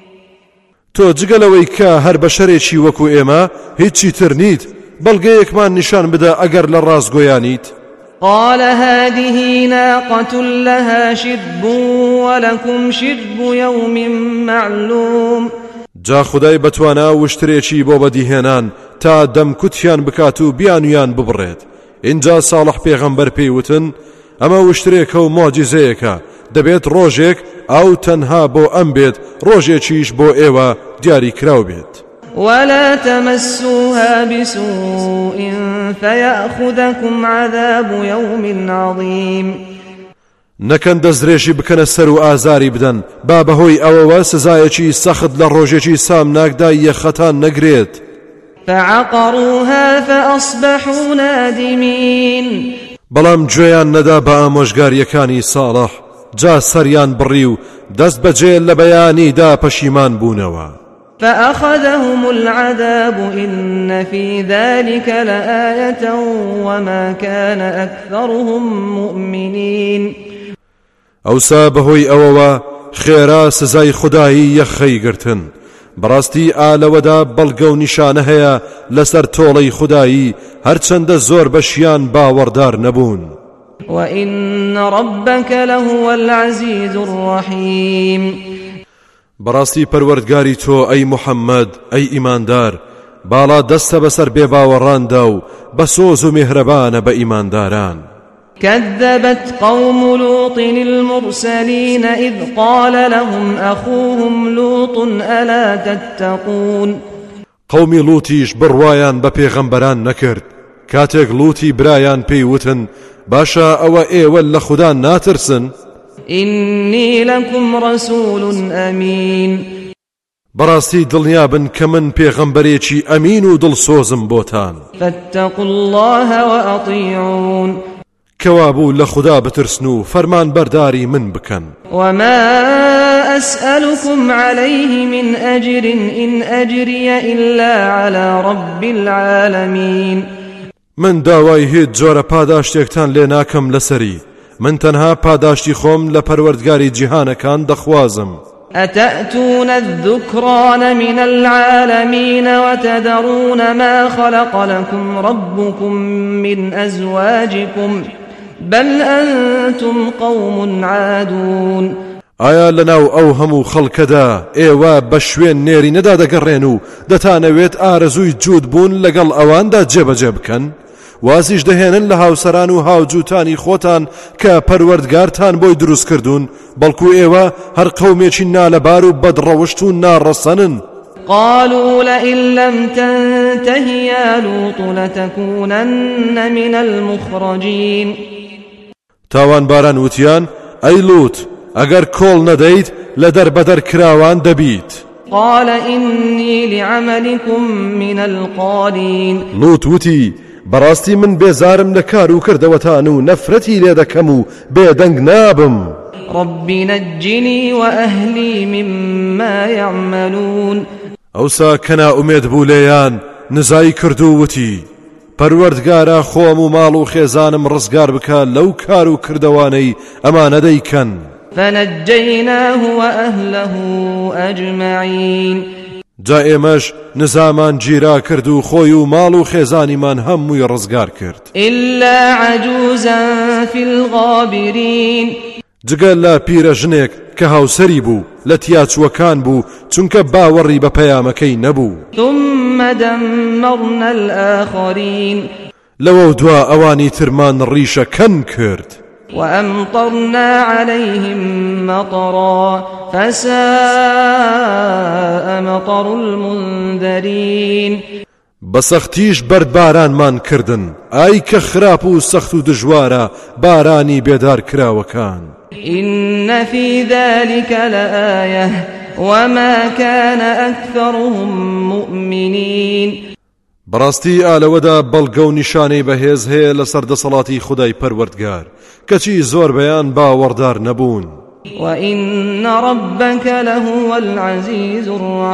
تو جگلوی که هر بشرێکی وەکو ئێمە هیچی تر نیت بەڵگەیەکمان نیشان بدە ئەگەر لە ڕاستگۆیانیت. قال هذه ناقة لها شرب ولكم شرب يوم معلوم جا خدای بتوانا وشترێکی بۆ بەدیهێنان تا دەمکوتیان بکات و بیانویان ببڕێت. اینجا ساڵح پێغەمبەر پێیوتن ئەمە وشترێکە و مۆجیزەیەکە دەبێت ڕۆژێک ئەو تەنها بۆ ئەم بێت ڕۆژێکیش بۆ ئێوە دیاری کراو بێت. ولا تمسوها بسوء فيأخذكم عذاب يوم عظيم نەکەن دەستدرێژی بکەنە سەر و ئازاری بدەن با بەهۆی ئەوەوە سزایەکی سەخت لە ڕۆژێکی سامناکدا یەخەتان نەگرێت. فعقروها فأصبحوا نادمين بەڵام گوێیان نەدا بە ئامۆژگاریەکانی ساڵح جا سەریان بڕی و دەست بەجێ لە بەیانیدا پەشیمان بوونەوە. فأخذهم العذاب إن في ذلك لآية وما كان أكثرهم مؤمنين ئەوسا بەهۆی ئەوەوە خێرا سزای خودایی یەخەی گرتن بەڕاستی ئالەوەدا بەڵگە و نیشانە هەیە لەسەر تۆڵەی خودایی هەرچەندە زۆر بەشیان باوەڕدار نەبوون. وإن ربك لهو العزيز الرحيم بەڕاستی پەروەردگاری تۆ ئەی محەممەد ئەی ئیماندار باڵا دەستە بەسەر بێباوەڕاندا و بە سۆز و میهرەبانە بە ئیمانداران. كذبت قوم لوط المرسلين إذ قال لهم أخوهم لوط ألا تتقون قومی لوتیش بڕوایان بە پێغەمبەران نەکرد کاتێک لوتی برایان پێیوتن باشە ئەوە ئێوە لە خوددا ناترسن. إني لكم رسول أمين بەڕاستی دڵنیابن کە من پێغەمبەرێکی ئەمین و دڵسۆزم بۆتان. فاتقوا الله وأطيعون کەوابوو لە خوددا بترسن و فەرمان بەرداری من بکەن. وما أسألكم عليه من أجر إن أجري إلا على رب العالمين من داوای هیچ جۆرە پاداشتێکتان لێ ناکەم لەسەری من تەنها پاداشتی خۆم لە پەروەردگاری جیهانەکان دەخوازم. أتأتون الذكران من العالمين وتذرون ما خلق لكم ربكم من أزواجكم بل أنتم قوم عادون ئایا لەناو ئەو هەموو خەڵکەدا ئێوە بە شوێن نێری نەدا دەگەڕێن و دەتانەوێت ئارەزووی جوود بوون لەگەڵ ئەواندا جێبەجێ بکەن وازیش دەهێنن لە هاوسەران و هاوجووتانی خۆتان کە پەروەردگارتان بۆی دروست کردوون بەڵکو ئێوە هەر قەومێکی نالەبار و بەدڕەوشت و ناڕەسەنن. قالوا لئن لم تنته يا لوط لتكونن من المخرجين تاوان باران وتیان ئەی لوت ئەگەر کۆڵ نەدەیت لە دەربەدەر کراوان دەبیت. قال إني لعملكم من القالين لوت وتی بەڕاستی من بێزارم لە کار و کردەوەتان و نەفرەتی لێ دەکەم و بێدەنگ نابم. رب نجني وأهلي مما يعملون ئەوسا کەنا ئومێد بوو لێیان نزای کرد و وتی پەروەردگارە خۆم و ماڵ و خێزانم ڕزگار بکە لەو کار و کردەوانەی ئەمانە دەیکەن. فنجيناه وأهله أجمعين جا ئێمەش نزامان گیرا کرد و خۆی و ماڵ و خێزانیمان هەمووی ڕزگار کرد. إلا عجوزا في الغابرين جگە لە پیرەژنێک کە هاوسەری بوو لە تیاچوەکان بوو چونکە باوەڕی بە پەیامەکەی نەبوو. ثم دمرنا الآخرين لەوە دوا ئەوانی ترمان ڕیشە کەن کرد. وأمطرنا عليهم مطرا فساء مطر المنذرين بسختیش بردباران من کردن ئای کە خراپ و سەخت و دژوارە بارانی بێدار کراوەکان. إن في ذلك لآية وما كان أكثرهم مؤمنين. بەڕاستی ئالەوەدا بەڵگە و نیشانەی بەهێز هەیە لەسەر دەسەڵاتی خودای پەروەردگار کەچی زۆر بەیان باوەڕدار نەبوون. وإن ربك لهو العزيز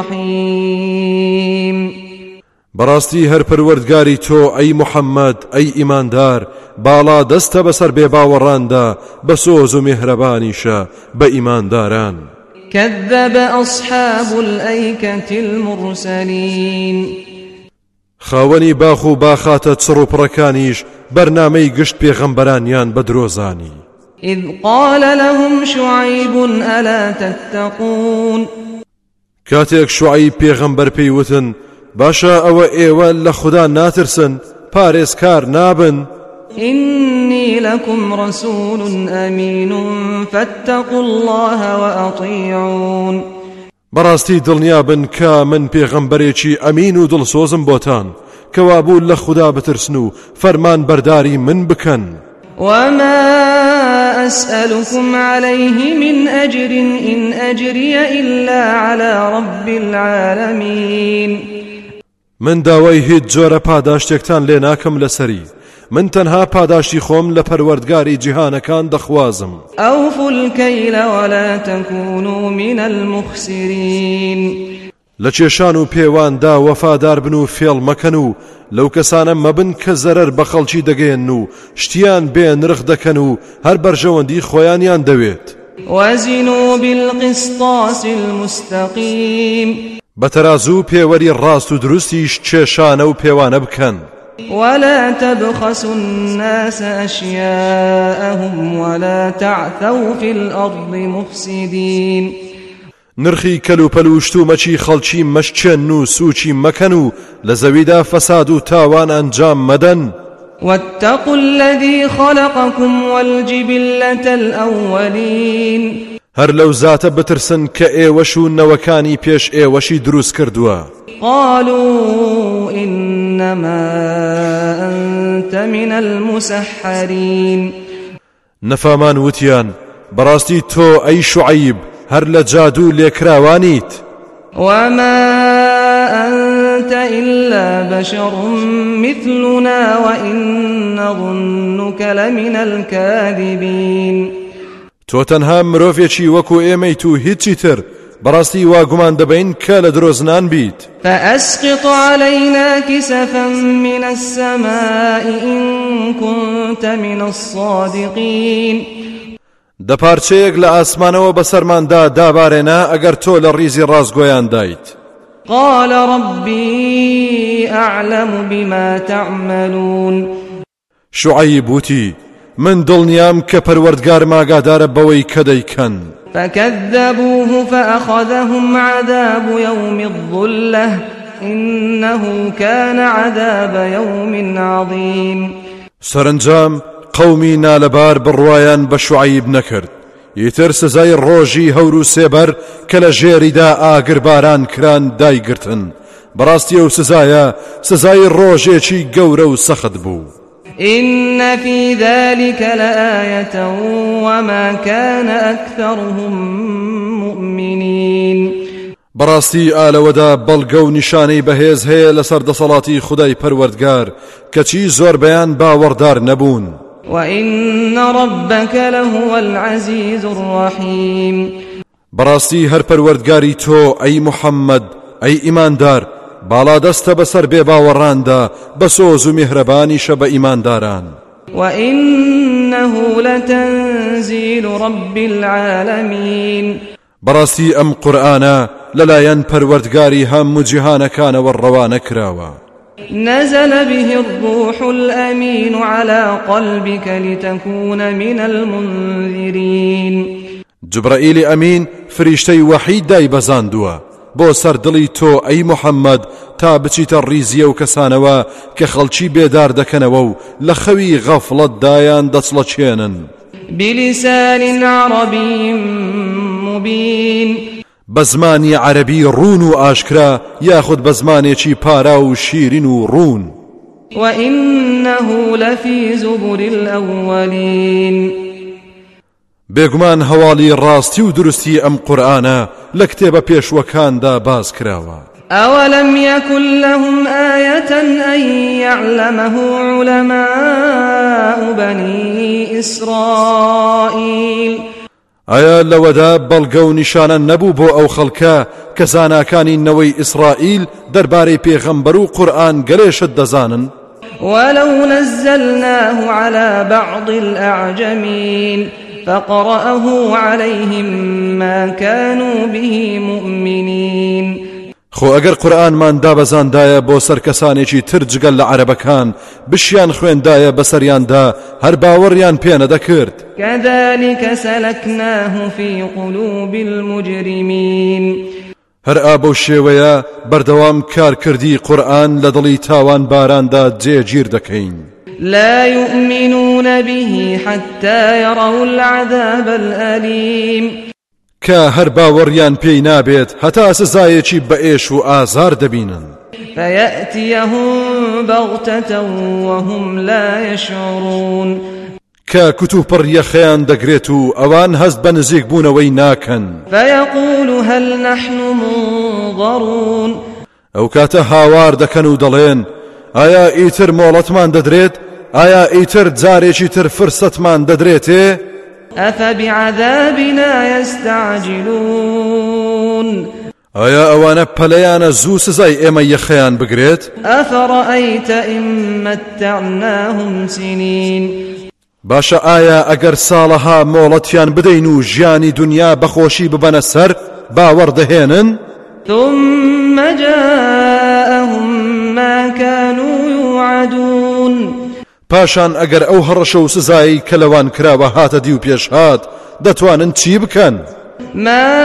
الرحيم. بەڕاستی هەر پەروەردگاری تۆ ئەی محەممەد ئەی ئیماندار باڵا دەستە بەسەر بێباوەڕاندا بە سۆز و میهرەبانیشە بە ئیمانداران. كذب أصحاب الأيكة المرسلين. خاوەنی باخ و باخاتە چڕ و پڕەکانیش بەرنامەی گشت پێغەمبەرانیان بە درۆزانی. إذ قال لهم شعيب ألا تتقون. کاتێک شوعەیب پێغەمبەر پێی وتن باشە ئەوە ئێوە لە خوددا ناترسن پارێزکار نابن. إني لكم رسول أمين فاتقوا الله وأطيعون. بەڕاستی دڵنیابن کە من پێغەمبەرێکی ئەمین و دڵسۆزم بۆتان کەوا بوو لە خوددا بترسن و فەرمان بەرداری من بکەن. وما أسألكم عليه من أجر إن أجري إلا على رب العالمين. من داوای هیچ جۆرە پاداشتێکتان لێ ناکەم لەسەری من تەنها پاداشتی خۆم لە پەروەردگاری جیهانەکان دەخوازم. أوفوا الكيل ولا تكونوا من المخسرين. لە کێشان و پێواندا وەفادار بن و فێڵ مەکەن و لەو کەسانە مەبن کە زەرەر بە خەڵکی دەگەێن و شتیان بێ نرخ دەکەن و هەر بەرژەوەندی خۆیانیان دەوێت. وزنوا بالقسطاس المستقيم. بەتەرازوو پێوەری ڕاست و دروستیش کێشانە و پێوانە بکەن. ولا تبخسوا الناس أشياءهم ولا تعثوا في الأرض مفسدين. نرخی کەلوپەل و شتومەچی خەڵکی مەشچێن و سوچی مەکەن و لە زەویدا فەساد و تاوان ئەنجام مەدەن. واتقوا الذي خلقكم والجبلة الأولين. هەر لەو زاتە بترسن کە ئێوەش و نەوەکانی پێش ئێوەشی دروست کردووە. قالوا إنما أنت من المسحرين. نەفامان وتیان بەڕاستی تۆ ئەی شوعەیب هەر لە جادو لێکراوانیت. وما أنت إلا بشر مثلنا وإن نظنك لمن الكاذبين. تۆ تەنها مرۆڤێکی وەکو ئێمەیت و هیچی تر بەڕاستی وا گومان دەبین کە لە درۆزنان بیت. فأسقط علينا كسفا من السماء إن كنت من الصادقين. دەپارچەیەک لە ئاسمانەوە بەسەرماندا دابارێنە ئەگەر تۆ لە ڕیزی ڕازگۆیان دایت. قال ربي أعلم بما تعملون. شوعەیب وتی من دڵنیام کە پەروەردگارم ئاگادارە بەوەی کە دەیکەن. فكذبوه فأخذهم عذاب يوم الظلة إنه كان عذاب يوم عظيم. سەرنجام قومی نالەبار بڕوایان بە شوعەیب نەکرد یتر سزای ڕۆژی هەور و سێبەر کە لە ژێریدا ئاگرباران کران دایگرتن. بەڕاستی ئەو سزایە سزای ڕۆژێکی گەورە و سەخت بوو. إن في ذلك لآية وما كان أكثرهم مؤمنين. بەڕاستی ئالەوەدا بەڵگە و نیشانەی بەهێز هەیە لەسەر دەسەڵاتی خودای پەروەردگار کەچی زۆر بەیان باوەڕدار نەبوون. وإن ربك لهو العزيز الرحيم. بەڕاستی هەر پەروەردگاری تۆ ئەی محەممەد ئەی ئیماندار باڵا دەستە بەسەر بێ باوەڕاندا بە سۆز و میهرەبانیشە بە ئیمانداران. وإنه لتنزيل رب العالمين. بەڕاستی ئەم قورئانە لەلایەن پەروەردگاری هەموو جیهانەکانەوە ڕەوانە کراوە. نزل به الروح الأمين على قلبك لتكون من المنذرين. جبرائیل ئەمین فریشتەی وەحی دای بەزاندووە بۆ سەر دڵی تۆ ئەی محەممەد تا بچیتە ڕیزیە و کەسانەوە کە خەڵکی بێدار دەکەنەوە و لە خەوی غەفڵەتدایان دەچڵەچێنن. بلسان عربي مبين بزمانی عربی رون و آشکرا یاخود بزمانێکی پارا و شیرین و ڕون وإنه لفي زبر الأولين بێگومان هەواڵی ڕاستی و دروستی ئەم قورئانە لە کتێبە پێشوەکاندا باز کراوە. أولم يكن لهم آية أن يعلمه علماء بني إسرائيل ئایا لەوەدا بەڵگە و نیشانە نەبوو بۆ ئەو خەڵکە کە زاناکانی نەوەی ئیسرائیل دەربارەی پێغەمبەر و قورئان گەلێشت دەزانن؟ ولو نزلناه على بعض الأعجمين فقرأه عليهم ما كانوا به مؤمنين خۆ ئەگەر قورئانمان دابەزاندایە بۆ سەر کەسانێکی تر جگەل لە عەرەبەکان بشیان خوێندایە بەسەریاندا هەر باوەڕیان پێ نەدەکرد. كذلك سلكناه في قلوب المجرمين هەر ئابە شێوەیە بەردەوام کارکردی قورئان لە دڵی تاوان باراندا جێگیر دەکەین. لا يؤمنون به حتى يروا العذاب الأليم کە هەر باوەڕیان پێی نابێت هەتا سزایەکی بەئێش و ئازار دەبینن. فيأتيهم بغتة وهم لا يشعرون کە کتوپڕ یەخەیان دەگرێت و ئەوان هەست بە نزیک بوونەوەی ناکەن. فيقول هل نحن منظرون ئەو کاتە هاوار دەکەن و دەڵێن ئایا ئیتر مۆڵەتمان دەدرێت؟ ئایا ئیتر جارێکی تر فرسەتمان دەدرێتێ؟ أفبعذابنا يستعجلون ئایا ئەوانە پەلەیانە زوو سزای ئێمە یەخەیان بگرێت؟ أفرأيت إن متعناهم سنين باشە ئایا ئەگەر ساڵەها مۆڵەتیان بدەین و ژیانی دنیا بەخۆشی ببەنە سەر باوەڕ دەهێنن؟ ثم جاءهم ما كانوا يوعدون پاشان ئەگەر ئەو هەڕەشە و سزایی کە لەوان کراوە هاتە دی و پێش هات دەتوانن چی بکەن؟ ما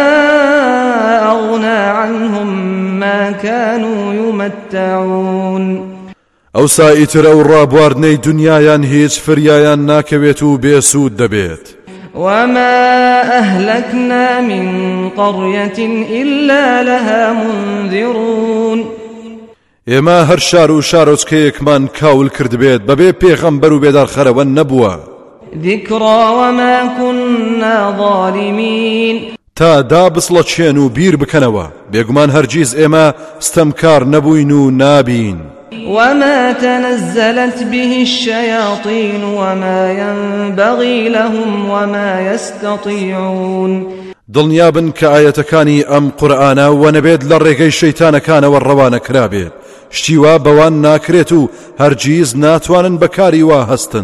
أغنى عنهم ما كانوا يمتعون ئەوسا ئیتر ئەو ڕابواردنەی دنیایان هیچ فریایان ناکەوێت و بێسوود دەبێت. وما أهلكنا من قرية إلا لها منذرون ئێمە هەر شار و شارۆچکەیەکمان کاول کردبێت بەبێ پێغەمبەر و بێدارخەرەوە نەبووە. ذكرى وما كنا ظالمين تا دابسڵەچێن و بیر بکەنەوە بێگومان هەرگیز ئێمە ستەمکار نەبووین و نابین. وما تنزلت به الشياطين وما ينبغي لهم وما يستطيعون دڵنیابن کە ئاەتەکانی ئەم قورئانە و نەبێت لە ڕێگەی شەیتانەکانەوە ڕەوانە کرابێت شتیوا بەوان ناکرێت و هەرگیز ناتوانن بەکاری وا هەستن.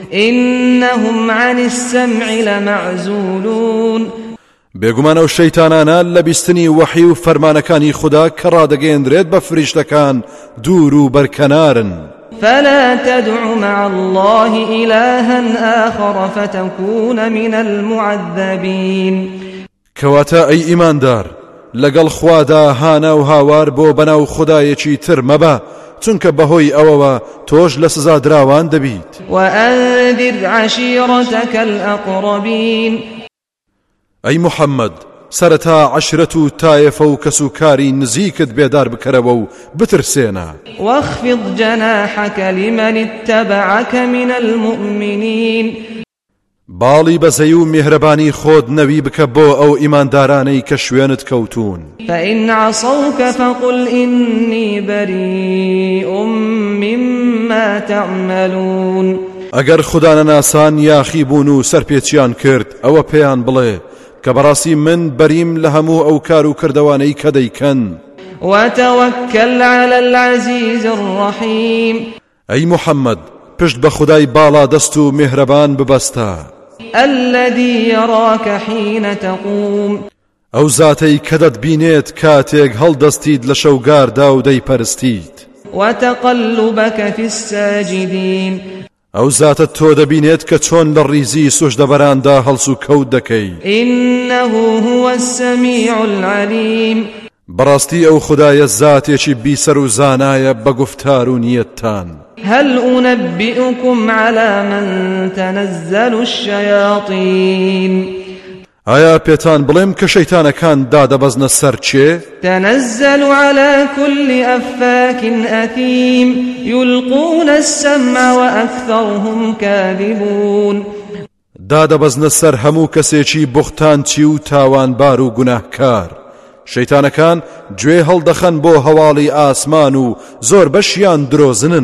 إنهم عن السمع لمعزولون بێگومان ئەو شەیتانانە لە بیستنی وەحی و فەرمانەکانی خوددا کە ڕادەگەیەندرێت بە فریشتەکان دوور و بەرکەنارن. فلا تدع مع الله إلها آخر فتكون من المعذبين کەواتە ئەی ئیماندار لەگەڵ خوادا هانە و هاوار بۆ بەناو خودایەکی تر مەبە چونکە بەهۆی ئەوەوە تۆش لە سزا دراوان دەبیت. وأنذر عشيرتك الأقربين ئەی محەممەد سەرەتا عەشرەت و تایەفە و کەسوکاری نزیکت بێدار بکەرەوە و بترسێنە. واخفض جناحك لمن اتبعك من المؤمنين باڵی بەزەی و میهرەبانی خۆت نەوی بکە بۆ ئەو ئیماندارانەی کە شوێنت کەوتون. فإن عصوك فقل إني بريء مما تعملون ئەگەر خوددانە ناسان یاخی بوون و سەرپێچیان کرد ئەوە پێیان بڵێ کە بەڕاستی من بەریم لە هەموو ئەو کار و کردەوانەی کە دەیکەن. وتوكل على العزيز الرحيم ئەی محەممەد پشت بە خودای باڵا دەست و میهرەبان ببەستە. الذي يراك حين تقوم ئەو زاتەی کە دەتبینێت کاتێک هەڵدەستیت لە شەوگاردا و دەیپەرستیت. وتقلبك في الساجدين ئەو زاتە تۆ دەبینێت کە چۆن لە ڕیزی سوژدەبەراندا هەڵس و کەوت دەکەی. إنه هو السميع العليم بەڕاستی ئەو خودایە زاتێکی بیسەر و زانایە بە گفتار و نیەتتان. هل أنبئكم على من تنزل الشياطين ئایا پێتان بڵێم کە شەیتانەکان دادەبەزنە سەر چێ؟ تنزل على كل أفاك أثيم يلقون السمع وأكثرهم كاذبون. دادەبەزنە سەر هەموو کەسێکی بوختانچی و تاوانبار و گوناهکار. شەیتانەکان گوێ هەڵدەخەن بۆ هەواڵی ئاسمان و زۆر بەشیان درۆزنن.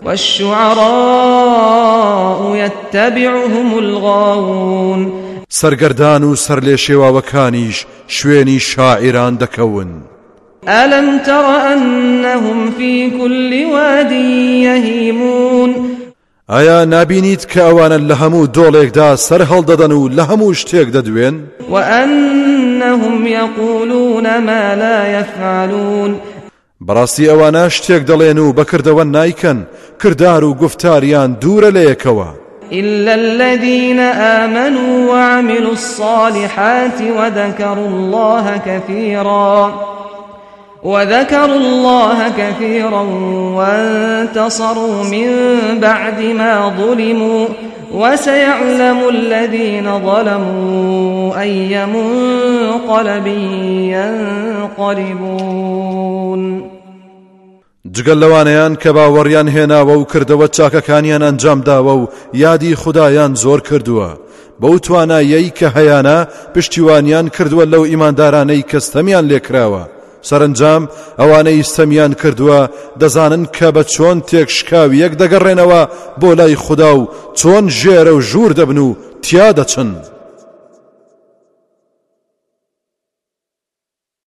والشعراء يتبعهم الغاوون. سەرگەردان و سەر لێ شێواوەکانیش شوێنی شاعران دەکەون. ألم تر أنهم في كل واد يهيمون. ئایا نابینیت کە ئەوانە لە هەموو دۆڵێکدا سەر هەڵدەدەن و لە هەموو شتێک دەدوێن؟ وأنهم يقولون ما لا يفعلون. بەڕاستی ئەوانە شتێک دەڵێن و بەکردەوە نایکەن، کردار و گفتاریان دوورە لە یەکەوە. إلا الذين آمنوا وعملوا الصالحات وذكروا الله كثيرا وذكروا الله كثيرا وانتصروا من بعد ما ظلموا وسيعلم الذين ظلموا أي منقلب ينقلبون. جگەل لەوانەیان کە باوەڕیان هێناوە و کردەوە چاکەکانیان ئەنجام داوە و یادی خودایان زۆر کردووە، بەو توانایەی کە هەیانە پشتیوانیان کردووە لەو ئیماندارانەی کە ستەمیان لێکراوە. سەرنجام ئەوانەی ستەمیان کردووە دەزانن کە بە چۆن تێکشکاوی یەک دەگەڕێنەوە بۆ لای خوددا و چۆن ژێرە و ژوور دەبن و تیا دەچن.